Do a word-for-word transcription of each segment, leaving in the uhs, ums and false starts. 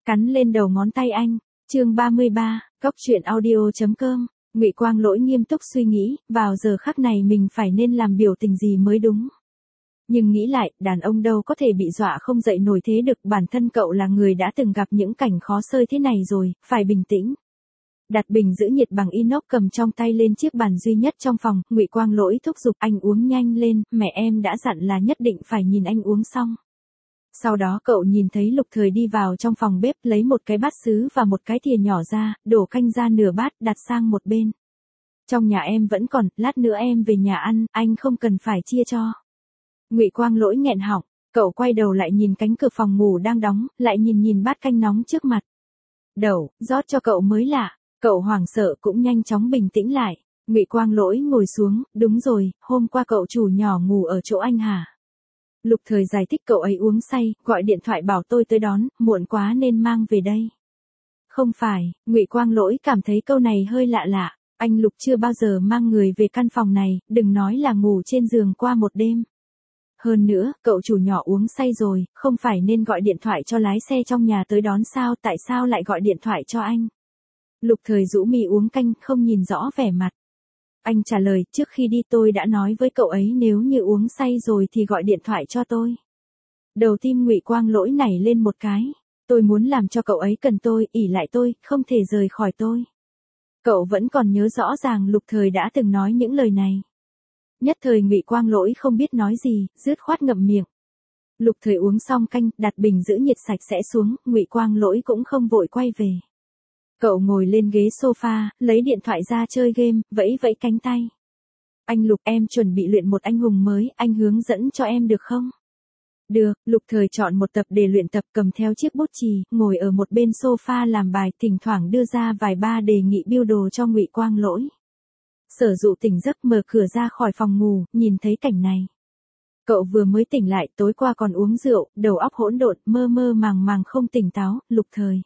cắn lên đầu ngón tay anh. Chương ba mươi ba, Cốc truyện audio chấm com. Ngụy Quang Lỗi nghiêm túc suy nghĩ, vào giờ khắc này mình phải nên làm biểu tình gì mới đúng. Nhưng nghĩ lại, đàn ông đâu có thể bị dọa không dậy nổi thế được, bản thân cậu là người đã từng gặp những cảnh khó xơi thế này rồi, phải bình tĩnh. Đặt bình giữ nhiệt bằng inox cầm trong tay lên chiếc bàn duy nhất trong phòng, Ngụy Quang Lỗi thúc giục anh uống nhanh lên, mẹ em đã dặn là nhất định phải nhìn anh uống xong. Sau đó cậu nhìn thấy Lục Thời đi vào trong phòng bếp lấy một cái bát sứ và một cái thìa nhỏ ra, đổ canh ra nửa bát đặt sang một bên. Trong nhà em vẫn còn, lát nữa em về nhà ăn, anh không cần phải chia cho. Ngụy Quang Lỗi nghẹn họng, cậu quay đầu lại nhìn cánh cửa phòng ngủ đang đóng, lại nhìn nhìn bát canh nóng trước mặt. Đẩu, rót cho cậu mới lạ, cậu hoảng sợ cũng nhanh chóng bình tĩnh lại. Ngụy Quang Lỗi ngồi xuống, đúng rồi, hôm qua cậu chủ nhỏ ngủ ở chỗ anh hả? Lục Thời giải thích cậu ấy uống say, gọi điện thoại bảo tôi tới đón, muộn quá nên mang về đây. Không phải, Ngụy Quang Lỗi cảm thấy câu này hơi lạ lạ, anh Lục chưa bao giờ mang người về căn phòng này, đừng nói là ngủ trên giường qua một đêm. Hơn nữa, cậu chủ nhỏ uống say rồi, không phải nên gọi điện thoại cho lái xe trong nhà tới đón sao, tại sao lại gọi điện thoại cho anh? Lục Thời rũ mi uống canh, không nhìn rõ vẻ mặt. Anh trả lời, trước khi đi tôi đã nói với cậu ấy nếu như uống say rồi thì gọi điện thoại cho tôi. Đầu tim Ngụy Quang Lỗi nảy lên một cái. Tôi muốn làm cho cậu ấy cần tôi, ỷ lại tôi, không thể rời khỏi tôi. Cậu vẫn còn nhớ rõ ràng Lục Thời đã từng nói những lời này. Nhất thời Ngụy Quang Lỗi không biết nói gì, dứt khoát ngậm miệng. Lục Thời uống xong canh, đặt bình giữ nhiệt sạch sẽ xuống, Ngụy Quang Lỗi cũng không vội quay về. Cậu ngồi lên ghế sofa, lấy điện thoại ra chơi game, vẫy vẫy cánh tay. Anh Lục, em chuẩn bị luyện một anh hùng mới, anh hướng dẫn cho em được không? Được, Lục Thời chọn một tập để luyện tập, cầm theo chiếc bút chì, ngồi ở một bên sofa làm bài, thỉnh thoảng đưa ra vài ba đề nghị build đồ cho Ngụy Quang Lỗi. Sở Dụ tỉnh giấc mở cửa ra khỏi phòng ngủ, nhìn thấy cảnh này. Cậu vừa mới tỉnh lại, tối qua còn uống rượu, đầu óc hỗn độn, mơ mơ màng màng không tỉnh táo. Lục Thời.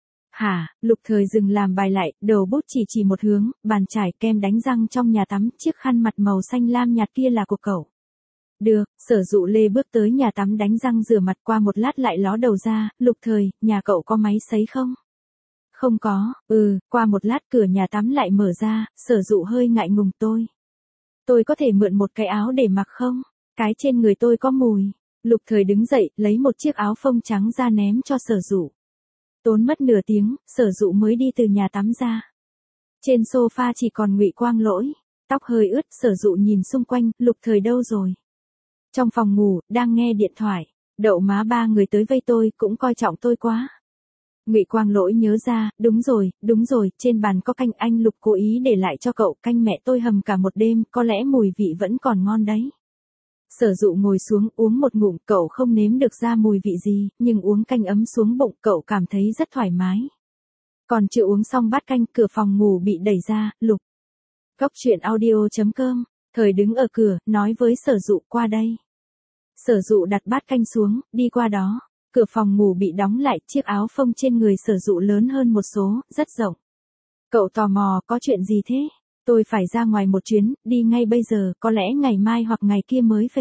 Hả? Lục Thời dừng làm bài lại, đầu bút chỉ chỉ một hướng, bàn chải, kem đánh răng trong nhà tắm, chiếc khăn mặt màu xanh lam nhạt kia là của cậu. Được, Sở Dụ lê bước tới nhà tắm đánh răng rửa mặt, qua một lát lại ló đầu ra. Lục Thời, nhà cậu có máy sấy không? Không có. Ừ, qua một lát cửa nhà tắm lại mở ra, Sở Dụ hơi ngại ngùng, tôi. Tôi có thể mượn một cái áo để mặc không? Cái trên người tôi có mùi. Lục Thời đứng dậy, lấy một chiếc áo phông trắng ra ném cho Sở Dụ. Tốn mất nửa tiếng, Sở Dụ mới đi từ nhà tắm ra. Trên sofa chỉ còn Ngụy Quang Lỗi, tóc hơi ướt, Sở Dụ nhìn xung quanh, Lục Thời đâu rồi? Trong phòng ngủ, đang nghe điện thoại. Đậu má, ba người tới vây tôi, cũng coi trọng tôi quá. Ngụy Quang Lỗi nhớ ra, đúng rồi, đúng rồi, trên bàn có canh, anh Lục cố ý để lại cho cậu, canh mẹ tôi hầm cả một đêm, có lẽ mùi vị vẫn còn ngon đấy. Sở Dụ ngồi xuống, uống một ngụm, cậu không nếm được ra mùi vị gì, nhưng uống canh ấm xuống bụng, cậu cảm thấy rất thoải mái. Còn chưa uống xong bát canh, cửa phòng ngủ bị đẩy ra. Lục. Cốc truyện audio chấm com. Thời đứng ở cửa, nói với Sở Dụ, qua đây. Sở Dụ đặt bát canh xuống, đi qua đó. Cửa phòng ngủ bị đóng lại, chiếc áo phông trên người Sở Dụ lớn hơn một số, rất rộng. Cậu tò mò, có chuyện gì thế? Tôi phải ra ngoài một chuyến, đi ngay bây giờ, có lẽ ngày mai hoặc ngày kia mới về.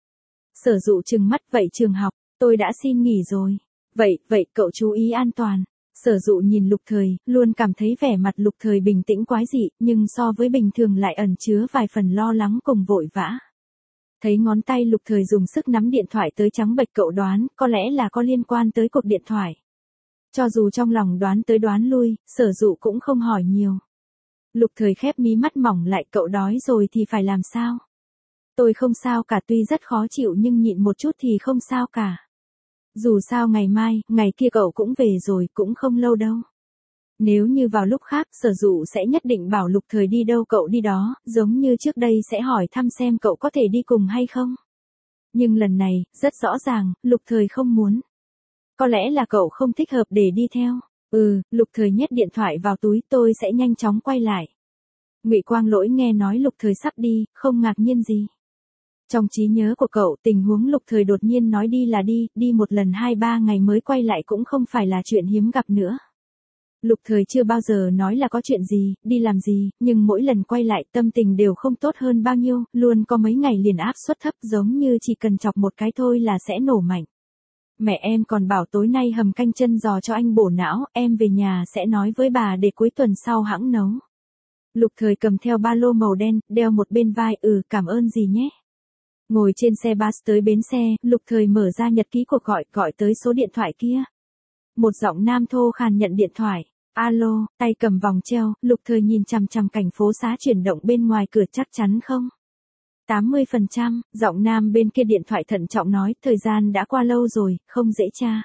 Sở Dụ trừng mắt, vậy trường học, tôi đã xin nghỉ rồi. Vậy, vậy cậu chú ý an toàn. Sở Dụ nhìn Lục Thời, luôn cảm thấy vẻ mặt Lục Thời bình tĩnh quái dị, nhưng so với bình thường lại ẩn chứa vài phần lo lắng cùng vội vã. Thấy ngón tay Lục Thời dùng sức nắm điện thoại tới trắng bệch, cậu đoán, có lẽ là có liên quan tới cuộc điện thoại. Cho dù trong lòng đoán tới đoán lui, Sở Dụ cũng không hỏi nhiều. Lục Thời khép mí mắt mỏng lại, cậu đói rồi thì phải làm sao? Tôi không sao cả, tuy rất khó chịu nhưng nhịn một chút thì không sao cả. Dù sao ngày mai, ngày kia cậu cũng về rồi, cũng không lâu đâu. Nếu như vào lúc khác, Sở Dụ sẽ nhất định bảo Lục Thời đi đâu cậu đi đó, giống như trước đây sẽ hỏi thăm xem cậu có thể đi cùng hay không. Nhưng lần này, rất rõ ràng, Lục Thời không muốn. Có lẽ là cậu không thích hợp để đi theo. Ừ, Lục Thời nhét điện thoại vào túi, tôi sẽ nhanh chóng quay lại. Ngụy Quang Lỗi nghe nói Lục Thời sắp đi, không ngạc nhiên gì. Trong trí nhớ của cậu, tình huống Lục Thời đột nhiên nói đi là đi, đi một lần hai ba ngày mới quay lại cũng không phải là chuyện hiếm gặp nữa. Lục Thời chưa bao giờ nói là có chuyện gì, đi làm gì, nhưng mỗi lần quay lại tâm tình đều không tốt hơn bao nhiêu, luôn có mấy ngày liền áp suất thấp, giống như chỉ cần chọc một cái thôi là sẽ nổ mạnh. Mẹ em còn bảo tối nay hầm canh chân giò cho anh bổ não, em về nhà sẽ nói với bà để cuối tuần sau hãng nấu. Lục Thời cầm theo ba lô màu đen, đeo một bên vai, ừ cảm ơn gì nhé. Ngồi trên xe bus tới bến xe, Lục Thời mở ra nhật ký cuộc gọi, gọi tới số điện thoại kia. Một giọng nam thô khàn nhận điện thoại. Alo, tay cầm vòng treo, Lục Thời nhìn chằm chằm cảnh phố xá chuyển động bên ngoài cửa, chắc chắn không? tám mươi phần trăm, giọng nam bên kia điện thoại thận trọng nói, thời gian đã qua lâu rồi, không dễ tra.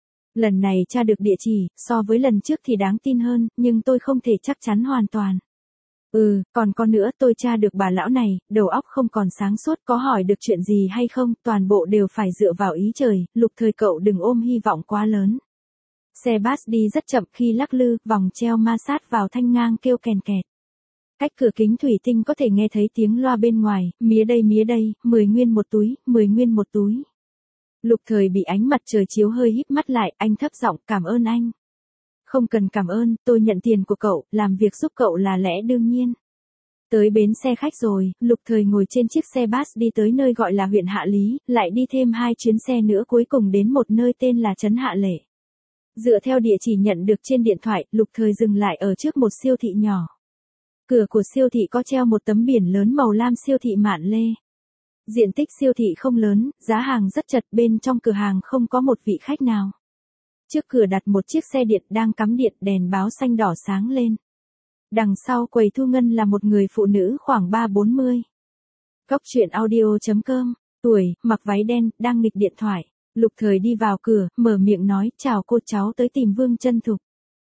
Lần này tra được địa chỉ, so với lần trước thì đáng tin hơn, nhưng tôi không thể chắc chắn hoàn toàn. Ừ, còn con nữa, tôi tra được bà lão này, đầu óc không còn sáng suốt, có hỏi được chuyện gì hay không, toàn bộ đều phải dựa vào ý trời. Lục Thời cậu đừng ôm hy vọng quá lớn. Xe bus đi rất chậm, khi lắc lư, vòng treo ma sát vào thanh ngang kêu kèn kẹt. Cách cửa kính thủy tinh có thể nghe thấy tiếng loa bên ngoài, mía đây mía đây, mười nguyên một túi, mười nguyên một túi. Lục Thời bị ánh mặt trời chiếu hơi híp mắt lại, anh thấp giọng, cảm ơn anh. Không cần cảm ơn, tôi nhận tiền của cậu, làm việc giúp cậu là lẽ đương nhiên. Tới bến xe khách rồi, Lục Thời ngồi trên chiếc xe bus đi tới nơi gọi là huyện Hạ Lý, lại đi thêm hai chuyến xe nữa cuối cùng đến một nơi tên là Trấn Hạ Lệ. Dựa theo địa chỉ nhận được trên điện thoại, Lục Thời dừng lại ở trước một siêu thị nhỏ. Cửa của siêu thị có treo một tấm biển lớn màu lam, siêu thị Mạn Lê. Diện tích siêu thị không lớn, giá hàng rất chật, bên trong cửa hàng không có một vị khách nào. Trước cửa đặt một chiếc xe điện đang cắm điện, đèn báo xanh đỏ sáng lên. Đằng sau quầy thu ngân là một người phụ nữ khoảng ba bốn mươi. Góc truyện audio chấm com, tuổi, mặc váy đen, đang nghịch điện thoại. Lục Thời đi vào cửa, mở miệng nói, chào cô, cháu tới tìm Vương Chân Thục.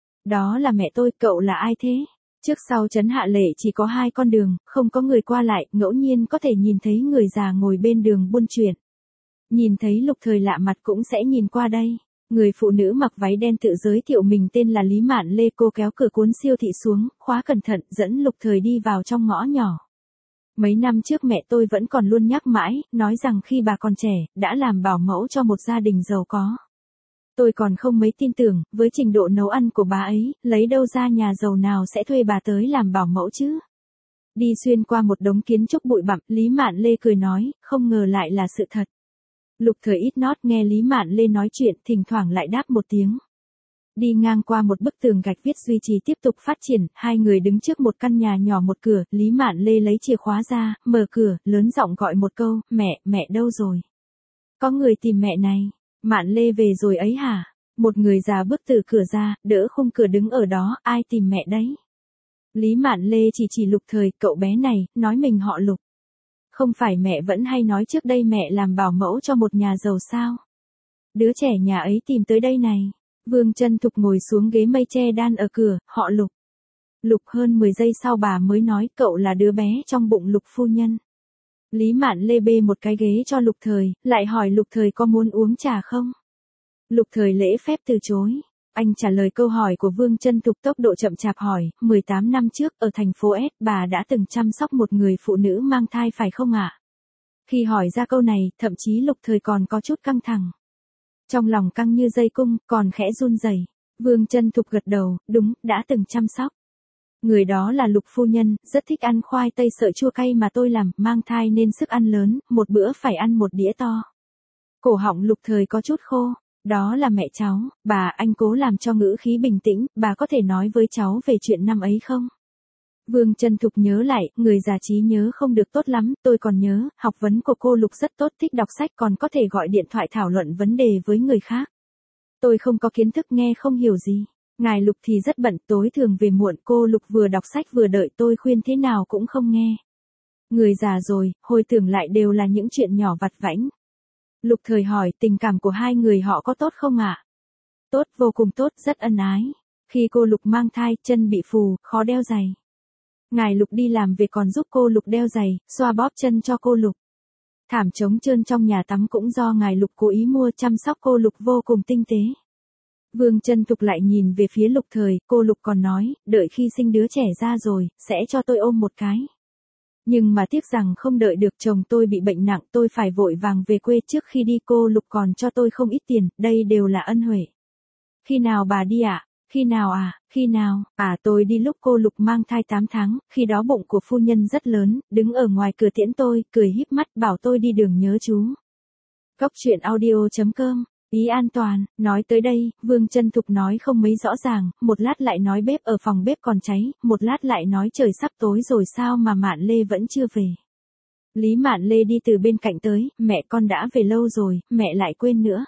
Đó là mẹ tôi, cậu là ai thế? Trước sau Trấn Hạ Lệ chỉ có hai con đường, không có người qua lại, ngẫu nhiên có thể nhìn thấy người già ngồi bên đường buôn chuyện. Nhìn thấy Lục Thời lạ mặt cũng sẽ nhìn qua đây. Người phụ nữ mặc váy đen tự giới thiệu mình tên là Lý Mạn Lê, cô kéo cửa cuốn siêu thị xuống, khóa cẩn thận, dẫn Lục Thời đi vào trong ngõ nhỏ. Mấy năm trước mẹ tôi vẫn còn luôn nhắc mãi, nói rằng khi bà còn trẻ, đã làm bảo mẫu cho một gia đình giàu có. Tôi còn không mấy tin tưởng, với trình độ nấu ăn của bà ấy, lấy đâu ra nhà giàu nào sẽ thuê bà tới làm bảo mẫu chứ? Đi xuyên qua một đống kiến trúc bụi bặm, Lý Mạn Lê cười nói, không ngờ lại là sự thật. Lục Thời ít nót nghe Lý Mạn Lê nói chuyện, thỉnh thoảng lại đáp một tiếng. Đi ngang qua một bức tường gạch viết duy trì tiếp tục phát triển, hai người đứng trước một căn nhà nhỏ một cửa, Lý Mạn Lê lấy chìa khóa ra, mở cửa, lớn giọng gọi một câu, mẹ, mẹ đâu rồi? Có người tìm mẹ này. Mạn Lê về rồi ấy hả? Một người già bước từ cửa ra, đỡ khung cửa đứng ở đó, ai tìm mẹ đấy? Lý Mạn Lê chỉ chỉ Lục Thời, cậu bé này, nói mình họ Lục. Không phải mẹ vẫn hay nói trước đây mẹ làm bảo mẫu cho một nhà giàu sao? Đứa trẻ nhà ấy tìm tới đây này. Vương Chân Thục ngồi xuống ghế mây tre đan ở cửa, họ Lục. Lục hơn mười giây sau bà mới nói, cậu là đứa bé trong bụng Lục phu nhân. Lý Mạn Lê bê một cái ghế cho Lục Thời, lại hỏi Lục Thời có muốn uống trà không? Lục Thời lễ phép từ chối. Anh trả lời câu hỏi của Vương Chân Thục tốc độ chậm chạp hỏi, mười tám năm trước, ở thành phố S, bà đã từng chăm sóc một người phụ nữ mang thai phải không ạ? Khi hỏi ra câu này, thậm chí Lục Thời còn có chút căng thẳng. Trong lòng căng như dây cung, còn khẽ run rẩy. Vương Chân Thục gật đầu, đúng, đã từng chăm sóc. Người đó là Lục phu nhân, rất thích ăn khoai tây sợi chua cay mà tôi làm, mang thai nên sức ăn lớn, một bữa phải ăn một đĩa to. Cổ họng Lục Thời có chút khô. Đó là mẹ cháu, bà, anh cố làm cho ngữ khí bình tĩnh, bà có thể nói với cháu về chuyện năm ấy không? Vương Chân Thục nhớ lại, người già trí nhớ không được tốt lắm, tôi còn nhớ, học vấn của cô Lục rất tốt, thích đọc sách, còn có thể gọi điện thoại thảo luận vấn đề với người khác. Tôi không có kiến thức, nghe không hiểu gì. Ngài Lục thì rất bận, tối thường về muộn, cô Lục vừa đọc sách vừa đợi tôi khuyên thế nào cũng không nghe. Người già rồi, hồi tưởng lại đều là những chuyện nhỏ vặt vãnh. Lục Thời hỏi, tình cảm của hai người họ có tốt không ạ? Tốt, vô cùng tốt, rất ân ái. Khi cô Lục mang thai, chân bị phù, khó đeo giày. Ngài Lục đi làm về còn giúp cô Lục đeo giày, xoa bóp chân cho cô Lục. Thảm trống trơn trong nhà tắm cũng do ngài Lục cố ý mua, chăm sóc cô Lục vô cùng tinh tế. Vương Chân Thục lại nhìn về phía Lục Thời, cô Lục còn nói, đợi khi sinh đứa trẻ ra rồi, sẽ cho tôi ôm một cái. Nhưng mà tiếc rằng không đợi được, chồng tôi bị bệnh nặng, tôi phải vội vàng về quê, trước khi đi cô Lục còn cho tôi không ít tiền, đây đều là ân huệ. Khi nào bà đi ạ? À? Khi nào à? Khi nào? À, tôi đi lúc cô Lục mang thai tám tháng, khi đó bụng của phu nhân rất lớn, đứng ở ngoài cửa tiễn tôi, cười híp mắt bảo tôi đi đường nhớ chú. Góc truyện audio chấm com Ý an toàn, nói tới đây, Vương Chân Thục nói không mấy rõ ràng, một lát lại nói bếp ở phòng bếp còn cháy, một lát lại nói trời sắp tối rồi sao mà Mạn Lê vẫn chưa về. Lý Mạn Lê đi từ bên cạnh tới, mẹ con đã về lâu rồi, mẹ lại quên nữa.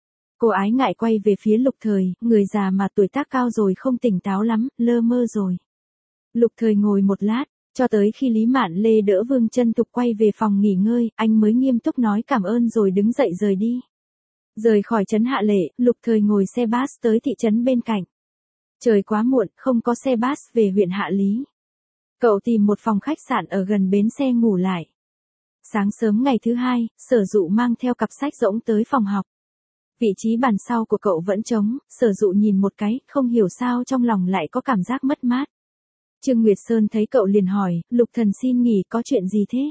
Cô ái ngại quay về phía Lục Thời, người già mà tuổi tác cao rồi không tỉnh táo lắm, lơ mơ rồi. Lục Thời ngồi một lát, cho tới khi Lý Mạn Lê đỡ Vương Chân Thục quay về phòng nghỉ ngơi, anh mới nghiêm túc nói cảm ơn rồi đứng dậy rời đi. Rời khỏi trấn Hạ Lệ, Lục Thời ngồi xe bus tới thị trấn bên cạnh. Trời quá muộn, không có xe bus về huyện Hạ Lý. Cậu tìm một phòng khách sạn ở gần bến xe ngủ lại. Sáng sớm ngày thứ hai, Sở Dụ mang theo cặp sách rỗng tới phòng học. Vị trí bàn sau của cậu vẫn trống, Sở Dụ nhìn một cái, không hiểu sao trong lòng lại có cảm giác mất mát. Trương Nguyệt Sơn thấy cậu liền hỏi, Lục Thần xin nghỉ có chuyện gì thế?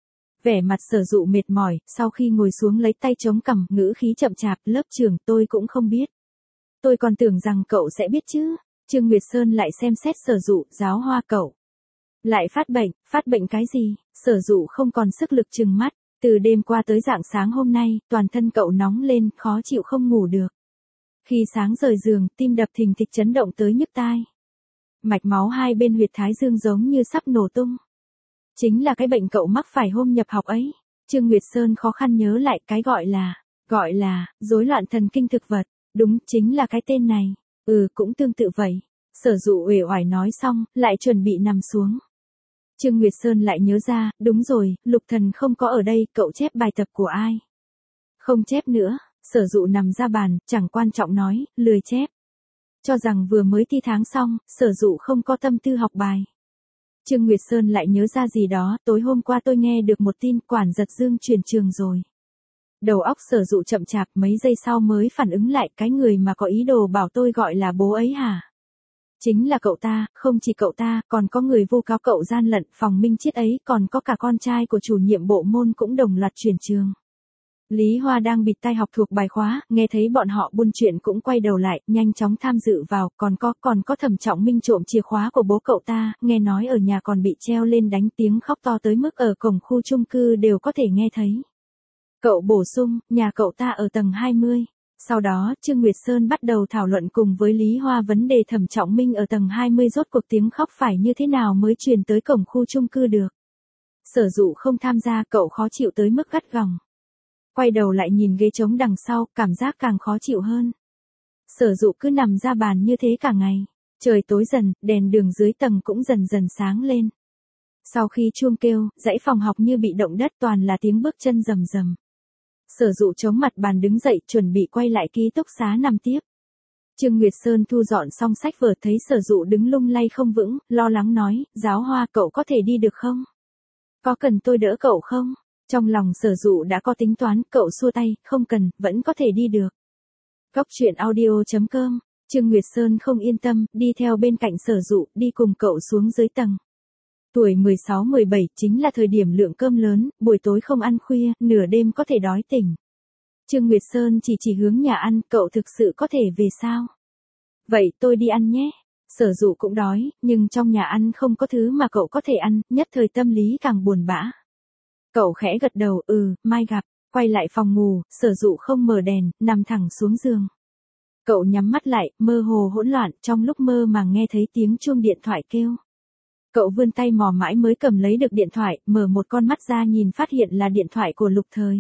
Vẻ mặt Sở Dụ mệt mỏi, sau khi ngồi xuống lấy tay chống cằm, ngữ khí chậm chạp, lớp trưởng tôi cũng không biết. Tôi còn tưởng rằng cậu sẽ biết chứ. Trương Nguyệt Sơn lại xem xét Sở Dụ, giáo hoa cậu. Lại phát bệnh, phát bệnh cái gì? Sở Dụ không còn sức lực trừng mắt, từ đêm qua tới rạng sáng hôm nay, toàn thân cậu nóng lên, khó chịu không ngủ được. Khi sáng rời giường, tim đập thình thịch chấn động tới nhức tai. Mạch máu hai bên huyệt thái dương giống như sắp nổ tung. Chính là cái bệnh cậu mắc phải hôm nhập học ấy. Trương Nguyệt Sơn khó khăn nhớ lại cái gọi là, gọi là, rối loạn thần kinh thực vật. Đúng, chính là cái tên này. Ừ, cũng tương tự vậy. Sở Dụ uể oải nói xong, lại chuẩn bị nằm xuống. Trương Nguyệt Sơn lại nhớ ra, đúng rồi, Lục Thần không có ở đây, cậu chép bài tập của ai? Không chép nữa, Sở Dụ nằm ra bàn, chẳng quan trọng nói, lười chép. Cho rằng vừa mới thi tháng xong, Sở Dụ không có tâm tư học bài. Trương Nguyệt Sơn lại nhớ ra gì đó, tối hôm qua tôi nghe được một tin Quản Giật Dương chuyển trường rồi. Đầu óc Sở Dụ chậm chạp, mấy giây sau mới phản ứng lại, cái người mà có ý đồ bảo tôi gọi là bố ấy hả? Chính là cậu ta, không chỉ cậu ta, còn có người vu cáo cậu gian lận, Phòng Minh Chiết ấy, còn có cả con trai của chủ nhiệm bộ môn cũng đồng loạt chuyển trường. Lý Hoa đang bịt tai học thuộc bài khóa, nghe thấy bọn họ buôn chuyện cũng quay đầu lại, nhanh chóng tham dự vào, còn có, còn có Thẩm Trọng Minh trộm chìa khóa của bố cậu ta, nghe nói ở nhà còn bị treo lên đánh, tiếng khóc to tới mức ở cổng khu chung cư đều có thể nghe thấy. Cậu bổ sung, nhà cậu ta ở tầng hai mươi. Sau đó, Trương Nguyệt Sơn bắt đầu thảo luận cùng với Lý Hoa vấn đề Thẩm Trọng Minh ở tầng hai mươi rốt cuộc tiếng khóc phải như thế nào mới truyền tới cổng khu chung cư được. Sở Dụ không tham gia, cậu khó chịu tới mức gắt gỏng. Quay đầu lại nhìn ghế trống đằng sau, cảm giác càng khó chịu hơn. Sở Dụ cứ nằm ra bàn như thế cả ngày. Trời tối dần, đèn đường dưới tầng cũng dần dần sáng lên. Sau khi chuông kêu, dãy phòng học như bị động đất, toàn là tiếng bước chân rầm rầm. Sở Dụ chống mặt bàn đứng dậy, chuẩn bị quay lại ký túc xá nằm tiếp. Trương Nguyệt Sơn thu dọn xong sách vở thấy Sở Dụ đứng lung lay không vững, lo lắng nói, giáo hoa cậu có thể đi được không? Có cần tôi đỡ cậu không? Trong lòng Sở Dụ đã có tính toán, cậu xua tay, không cần, vẫn có thể đi được. Góc truyện audio chấm com, Trương Nguyệt Sơn không yên tâm, đi theo bên cạnh Sở Dụ, đi cùng cậu xuống dưới tầng. Tuổi mười sáu mười bảy chính là thời điểm lượng cơm lớn, buổi tối không ăn khuya, nửa đêm có thể đói tỉnh. Trương Nguyệt Sơn chỉ chỉ hướng nhà ăn, cậu thực sự có thể về sao? Vậy tôi đi ăn nhé. Sở Dụ cũng đói, nhưng trong nhà ăn không có thứ mà cậu có thể ăn, nhất thời tâm lý càng buồn bã. Cậu khẽ gật đầu, ừ, mai gặp, quay lại phòng ngủ, Sở Dụ không mở đèn, nằm thẳng xuống giường. Cậu nhắm mắt lại, mơ hồ hỗn loạn, trong lúc mơ màng nghe thấy tiếng chuông điện thoại kêu. Cậu vươn tay mò mãi mới cầm lấy được điện thoại, mở một con mắt ra nhìn phát hiện là điện thoại của Lục Thời.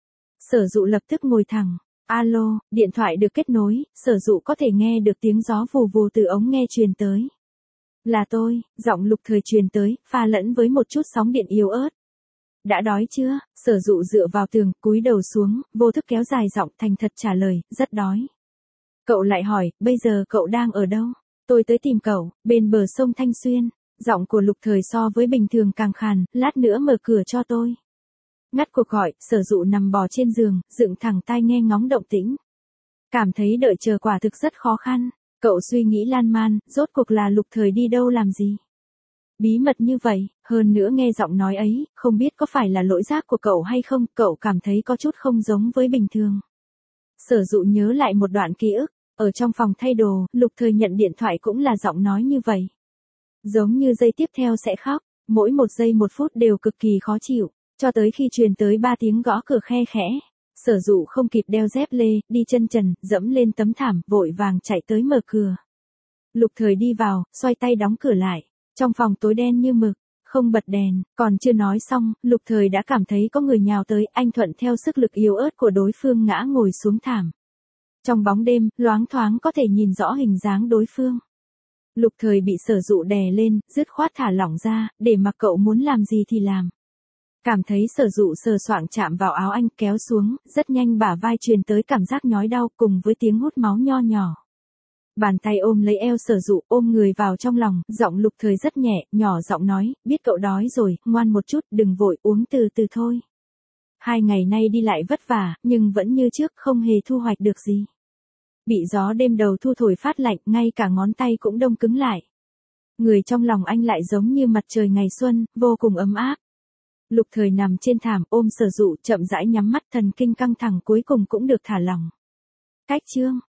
Sở Dụ lập tức ngồi thẳng, alo, điện thoại được kết nối, Sở Dụ có thể nghe được tiếng gió vù vù từ ống nghe truyền tới. Là tôi, giọng Lục Thời truyền tới, pha lẫn với một chút sóng điện yếu ớt. Đã đói chưa? Sở Dụ dựa vào tường, cúi đầu xuống, vô thức kéo dài giọng thành thật trả lời, rất đói. Cậu lại hỏi, bây giờ cậu đang ở đâu? Tôi tới tìm cậu, bên bờ sông Thanh Xuyên. Giọng của Lục Thời so với bình thường càng khàn, lát nữa mở cửa cho tôi. Ngắt cuộc gọi, Sở Dụ nằm bò trên giường, dựng thẳng tai nghe ngóng động tĩnh. Cảm thấy đợi chờ quả thực rất khó khăn. Cậu suy nghĩ lan man, rốt cuộc là Lục Thời đi đâu làm gì? Bí mật như vậy, hơn nữa nghe giọng nói ấy, không biết có phải là lỗi giác của cậu hay không, cậu cảm thấy có chút không giống với bình thường. Sở Dụ nhớ lại một đoạn ký ức, ở trong phòng thay đồ, Lục Thời nhận điện thoại cũng là giọng nói như vậy. Giống như giây tiếp theo sẽ khóc, mỗi một giây một phút đều cực kỳ khó chịu, cho tới khi truyền tới ba tiếng gõ cửa khe khẽ. Sở Dụ không kịp đeo dép lê, đi chân trần, dẫm lên tấm thảm, vội vàng chạy tới mở cửa. Lục Thời đi vào, xoay tay đóng cửa lại. Trong phòng tối đen như mực, không bật đèn, còn chưa nói xong, Lục Thời đã cảm thấy có người nhào tới, anh thuận theo sức lực yếu ớt của đối phương ngã ngồi xuống thảm. Trong bóng đêm, loáng thoáng có thể nhìn rõ hình dáng đối phương. Lục Thời bị Sở Dụ đè lên, dứt khoát thả lỏng ra, để mặc cậu muốn làm gì thì làm. Cảm thấy Sở Dụ sờ soạng chạm vào áo anh kéo xuống, rất nhanh bả vai truyền tới cảm giác nhói đau cùng với tiếng hút máu nho nhỏ. Bàn tay ôm lấy eo Sở Dụ, ôm người vào trong lòng, giọng Lục Thời rất nhẹ, nhỏ giọng nói, biết cậu đói rồi, ngoan một chút, đừng vội, uống từ từ thôi. Hai ngày nay đi lại vất vả, nhưng vẫn như trước không hề thu hoạch được gì. Bị gió đêm đầu thu thổi phát lạnh, ngay cả ngón tay cũng đông cứng lại. Người trong lòng anh lại giống như mặt trời ngày xuân, vô cùng ấm áp. Lục Thời nằm trên thảm ôm Sở Dụ, chậm rãi nhắm mắt, thần kinh căng thẳng cuối cùng cũng được thả lỏng. Cách chương